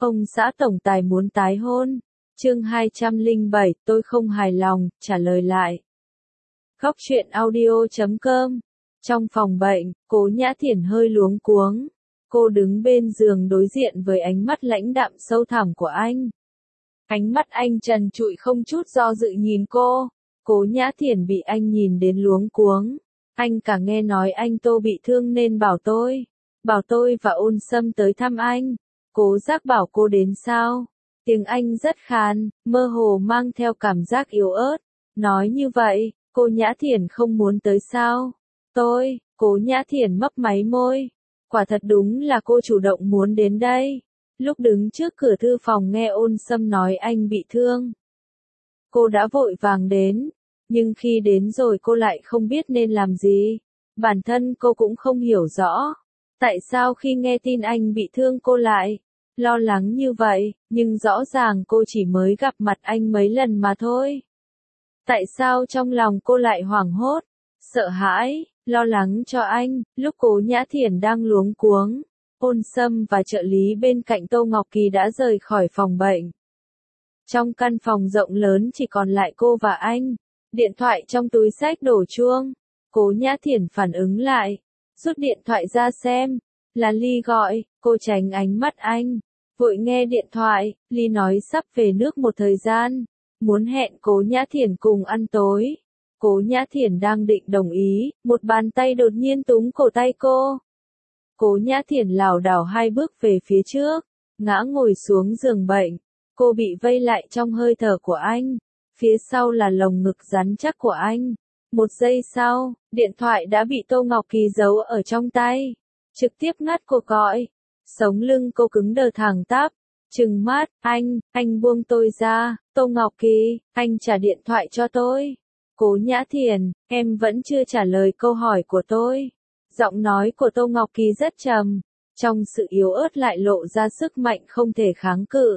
Ông xã tổng tài muốn tái hôn. Chương 207, tôi không hài lòng, trả lời lại. Góc truyện audio.com. Trong phòng bệnh, Cố Nhã Thiển hơi luống cuống. Cô đứng bên giường đối diện với ánh mắt lãnh đạm sâu thẳm của anh. Ánh mắt anh trần trụi không chút do dự nhìn cô. Cố Nhã Thiển bị anh nhìn đến luống cuống. Anh cả nghe nói anh Tô bị thương nên bảo tôi và Ôn Sâm tới thăm anh. Cố Giác bảo cô đến sao? Tiếng Anh rất khàn, mơ hồ mang theo cảm giác yếu ớt. Nói như vậy, cô Nhã Thiển không muốn tới sao? Cố Nhã Thiển mấp máy môi. Quả thật đúng là cô chủ động muốn đến đây. Lúc đứng trước cửa thư phòng nghe Ôn Sâm nói anh bị thương. Cô đã vội vàng đến, nhưng khi đến rồi cô lại không biết nên làm gì. Bản thân cô cũng không hiểu rõ. Tại sao khi nghe tin anh bị thương cô lại lo lắng như vậy, nhưng rõ ràng cô chỉ mới gặp mặt anh mấy lần mà thôi. Tại sao trong lòng cô lại hoảng hốt, sợ hãi, lo lắng cho anh? Lúc Cố Nhã Thiển đang luống cuống, Ôn Sâm và trợ lý bên cạnh Tô Ngọc Kỳ đã rời khỏi phòng bệnh. Trong căn phòng rộng lớn chỉ còn lại cô và anh. Điện thoại trong túi xách đổ chuông. Cố Nhã Thiển phản ứng lại, rút điện thoại ra xem. Là Ly gọi. Cô tránh ánh mắt anh, vội nghe điện thoại. Ly nói sắp về nước một thời gian, muốn hẹn Cố Nhã Thiển cùng ăn tối. Cố Nhã Thiển đang định đồng ý, một bàn tay đột nhiên túm cổ tay cô. Cố Nhã Thiển lảo đảo hai bước về phía trước, ngã ngồi xuống giường bệnh. Cô bị vây lại trong hơi thở của anh, phía sau là lồng ngực rắn chắc của anh. Một giây sau, điện thoại đã bị Tô Ngọc Kỳ giấu ở trong tay, trực tiếp ngắt cuộc gọi. Sống lưng cô cứng đờ thẳng tắp, trừng mắt, anh buông tôi ra. Tô Ngọc Kỳ, anh trả điện thoại cho tôi. Cố Nhã Thiển, em vẫn chưa trả lời câu hỏi của tôi. Giọng nói của Tô Ngọc Kỳ rất trầm, trong sự yếu ớt lại lộ ra sức mạnh không thể kháng cự.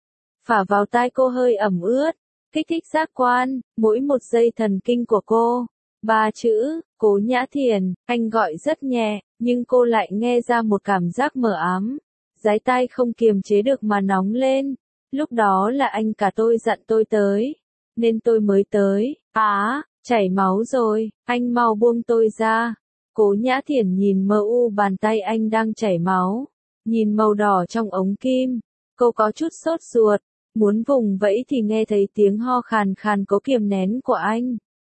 Phả vào tai cô hơi ẩm ướt, kích thích giác quan, mỗi một giây thần kinh của cô. 3 chữ, Cố Nhã Thiển, anh gọi rất nhẹ, nhưng cô lại nghe ra một cảm giác mờ ám. Dái tai không kiềm chế được mà nóng lên. Lúc đó là anh cả tôi dặn tôi tới, nên tôi mới tới. Chảy máu rồi, anh mau buông tôi ra. Cố Nhã Thiển nhìn mờ u bàn tay anh đang chảy máu, nhìn màu đỏ trong ống kim. Cô có chút sốt ruột, muốn vùng vẫy thì nghe thấy tiếng ho khàn khàn cố kiềm nén của anh.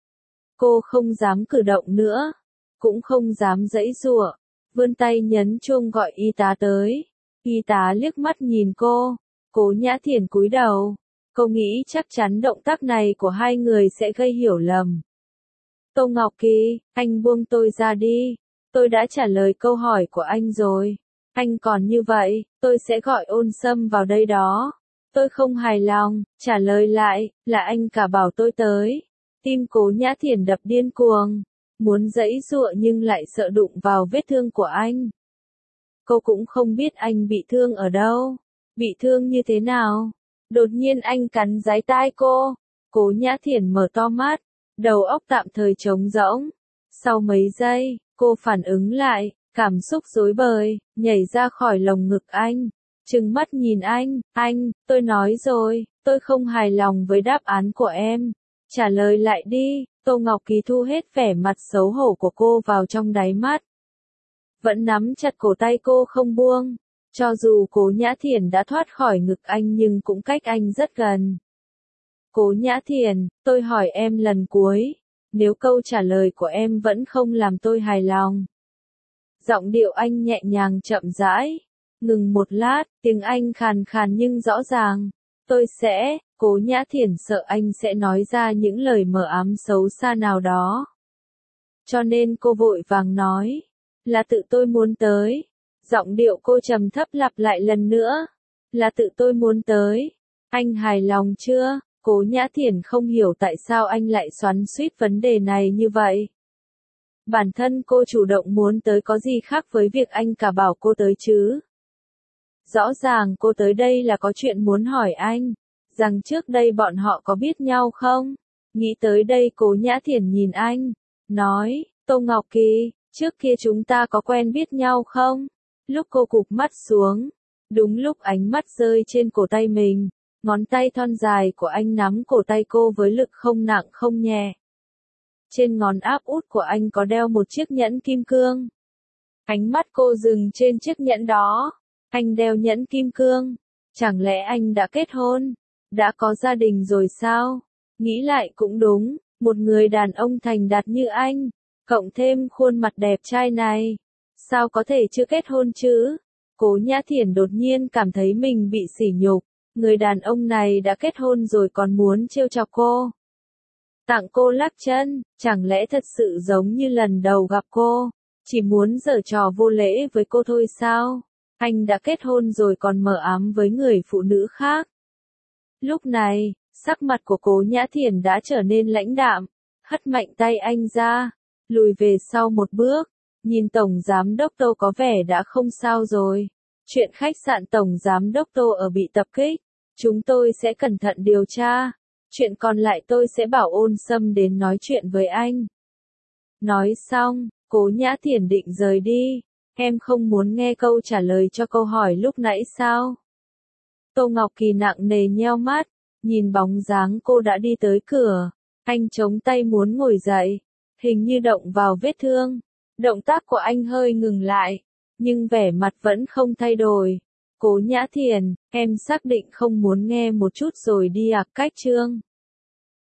Cô không dám cử động nữa, cũng không dám giãy giụa, vươn tay nhấn chuông gọi y tá tới. Y tá liếc mắt nhìn cô. Cố Nhã Thiển cúi đầu. Cô nghĩ chắc chắn động tác này của hai người sẽ gây hiểu lầm. Tô Ngọc Kỳ, anh buông tôi ra đi. Tôi đã trả lời câu hỏi của anh rồi. Anh còn như vậy, tôi sẽ gọi Ôn Sâm vào đây đó. Tôi không hài lòng, trả lời lại, là anh cả bảo tôi tới. Tim Cố Nhã Thiển đập điên cuồng, muốn giãy giụa nhưng lại sợ đụng vào vết thương của anh. Cô cũng không biết anh bị thương ở đâu, bị thương như thế nào. Đột nhiên anh cắn dái tai cô. Cố Nhã Thiển mở to mắt, đầu óc tạm thời trống rỗng. Sau mấy giây, cô phản ứng lại, cảm xúc rối bời, nhảy ra khỏi lồng ngực anh. Trừng mắt nhìn anh, tôi nói rồi, tôi không hài lòng với đáp án của em. Trả lời lại đi. Tô Ngọc Kỳ thu hết vẻ mặt xấu hổ của cô vào trong đáy mắt, vẫn nắm chặt cổ tay cô không buông. Cho dù Cố Nhã Thiển đã thoát khỏi ngực anh nhưng cũng cách anh rất gần. Cố Nhã Thiển, tôi hỏi em lần cuối, nếu câu trả lời của em vẫn không làm tôi hài lòng. Giọng điệu anh nhẹ nhàng chậm rãi. Ngừng một lát, tiếng Anh khàn khàn nhưng rõ ràng. Tôi sẽ. Cố Nhã Thiển sợ anh sẽ nói ra những lời mờ ám xấu xa nào đó. Cho nên cô vội vàng nói, là tự tôi muốn tới. Giọng điệu cô trầm thấp lặp lại lần nữa, là tự tôi muốn tới. Anh hài lòng chưa? Cố Nhã Thiển không hiểu tại sao anh lại xoắn xuýt vấn đề này như vậy. Bản thân cô chủ động muốn tới có gì khác với việc anh cả bảo cô tới chứ? Rõ ràng cô tới đây là có chuyện muốn hỏi anh, rằng trước đây bọn họ có biết nhau không? Nghĩ tới đây Cố Nhã Thiển nhìn anh, nói, Tô Ngọc Kỳ, trước kia chúng ta có quen biết nhau không? Lúc cô cụp mắt xuống, Đúng lúc ánh mắt rơi trên cổ tay mình, ngón tay thon dài của anh nắm cổ tay cô với lực không nặng không nhẹ. Trên ngón áp út của anh có đeo một chiếc nhẫn kim cương. Ánh mắt cô dừng trên chiếc nhẫn đó. Anh đeo nhẫn kim cương. Chẳng lẽ anh đã kết hôn? Đã có gia đình rồi sao? Nghĩ lại cũng đúng, một người đàn ông thành đạt như anh, cộng thêm khuôn mặt đẹp trai này, sao có thể chưa kết hôn chứ? Cố Nhã Thiển đột nhiên cảm thấy mình bị sỉ nhục, người đàn ông này đã kết hôn rồi còn muốn trêu chọc cô. Tặng cô lắc chân, chẳng lẽ thật sự giống như lần đầu gặp cô, chỉ muốn giở trò vô lễ với cô thôi sao? Anh đã kết hôn rồi còn mờ ám với người phụ nữ khác. Lúc này, sắc mặt của Cố Nhã Thiển đã trở nên lãnh đạm, hất mạnh tay anh ra, lùi về sau một bước, nhìn Tổng Giám đốc Tô có vẻ đã không sao rồi. Chuyện khách sạn Tổng Giám đốc Tô ở bị tập kích, chúng tôi sẽ cẩn thận điều tra. Chuyện còn lại tôi sẽ bảo Ôn Sâm đến nói chuyện với anh. Nói xong, Cố Nhã Thiển định rời đi. Em không muốn nghe câu trả lời cho câu hỏi lúc nãy sao? Tô Ngọc Kỳ nặng nề nheo mắt, nhìn bóng dáng cô đã đi tới cửa. Anh chống tay muốn ngồi dậy, hình như động vào vết thương. Động tác của anh hơi ngừng lại, nhưng vẻ mặt vẫn không thay đổi. Cố Nhã Thiển, em xác định không muốn nghe một chút rồi đi à? Cách Trương